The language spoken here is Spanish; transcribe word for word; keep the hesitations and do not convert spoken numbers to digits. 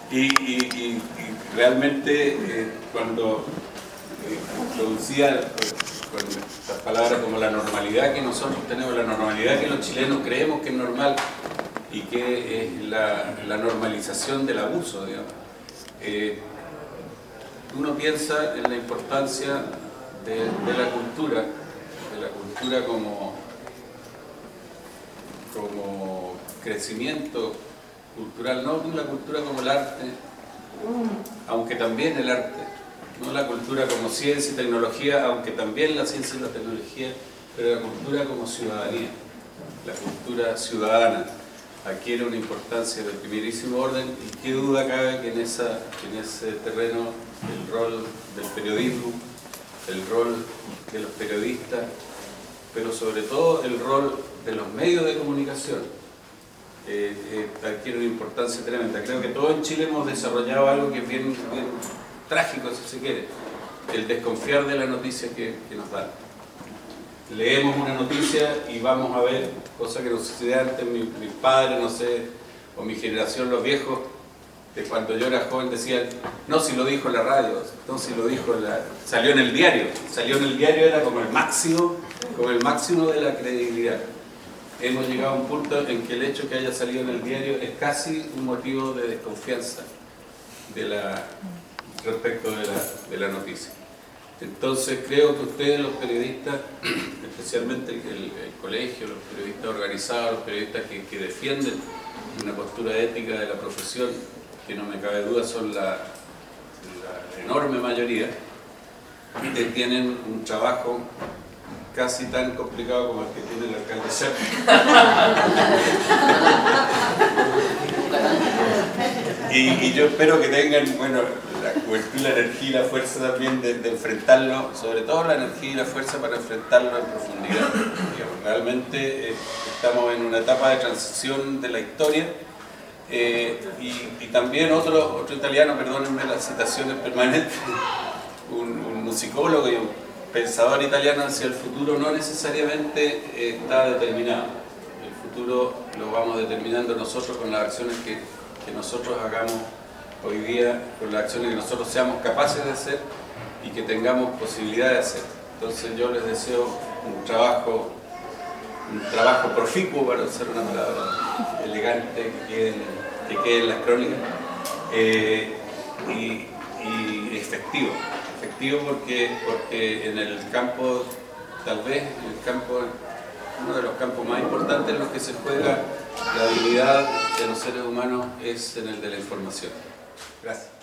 Y, y, y, y realmente eh, cuando eh, introducía con estas palabras como la normalidad que nosotros tenemos, la normalidad que los chilenos creemos que es normal y que es la, la normalización del abuso, digamos. Eh, uno piensa en la importancia de, de la cultura, de la cultura como, como crecimiento cultural, no la cultura como el arte, aunque también el arte, no la cultura como ciencia y tecnología, aunque también la ciencia y la tecnología, pero la cultura como ciudadanía, la cultura ciudadana adquiere una importancia de primerísimo orden, y qué duda cabe que en, esa, en ese terreno el rol del periodismo, el rol de los periodistas, pero sobre todo el rol de los medios de comunicación eh, eh, adquiere una importancia tremenda. Creo que todos en Chile hemos desarrollado algo que es bien, bien trágico, si se quiere, el desconfiar de la noticia que, que nos dan. Leemos una noticia y vamos a ver cosas que no sucedían antes. Mis mi padres, no sé, o mi generación, los viejos, que cuando yo era joven decían, no, si lo dijo la radio, no, si lo dijo la... salió en el diario, salió en el diario era como el máximo, como el máximo de la credibilidad. Hemos llegado a un punto en que el hecho que haya salido en el diario es casi un motivo de desconfianza de la, respecto de la, de la noticia. Entonces creo que ustedes, los periodistas, especialmente el, el, el colegio, los periodistas organizados, los periodistas que, que defienden una postura ética de la profesión, que no me cabe duda son la, la enorme mayoría, que tienen un trabajo casi tan complicado como el que tiene el alcalde Serpa. y, y yo espero que tengan, bueno, la juventud, la energía y la fuerza también de, de enfrentarlo, sobre todo la energía y la fuerza para enfrentarlo en profundidad. Digamos, realmente eh, estamos en una etapa de transición de la historia, eh, y, y también otro, otro italiano, perdónenme las citaciones permanentes, un, un musicólogo y un pensador italiano decía: el futuro no necesariamente eh, está determinado, el futuro lo vamos determinando nosotros con las acciones que, que nosotros hagamos hoy día, con las acciones que nosotros seamos capaces de hacer y que tengamos posibilidad de hacer. Entonces yo les deseo un trabajo, un trabajo proficuo, para usar una palabra elegante que quede, que quede en las crónicas, eh, y, y efectivo. Efectivo porque, porque en el campo, tal vez, en el campo, uno de los campos más importantes en los que se juega la habilidad de los seres humanos es en el de la información. Gracias.